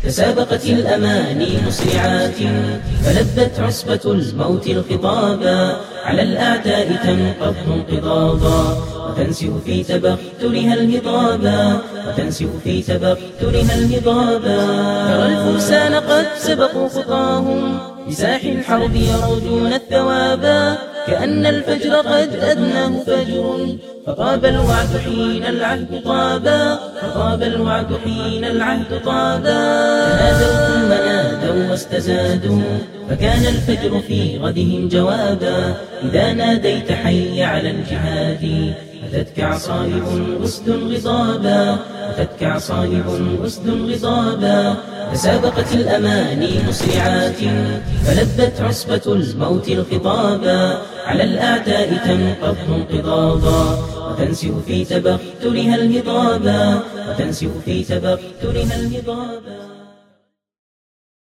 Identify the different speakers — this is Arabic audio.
Speaker 1: تسابقت الأماني مسرعات فلبت عصبة الموت الخطابا، على الأعداء تنقض انقضاضا وتنسف في تبخترها الهضابا، وتنسف في تبخترها الهضابا. ترى الفرسان قد سبقوا خطاهم بساح الحرب يرجون الثوابا، كأن الفجر قد أدناه فجر فطاب الوعد حين العهد طابا، فطاب الوعد حين العهد طابا. تنادوا ثم نادوا واستزادوا فكان الفجر في غدهم جوابا، إذا ناديت حي على الجهاد أتتك عصائب أسد غضابا، أتتك عصائب أسد غضابا. تسابقت الأماني مسرعات فلبت عصبة الموت الخطابا، على الأعداء تنقض انقضاضا وتنسف في تبخترها الهضابا، وتنسف في تبخترها الهضابا.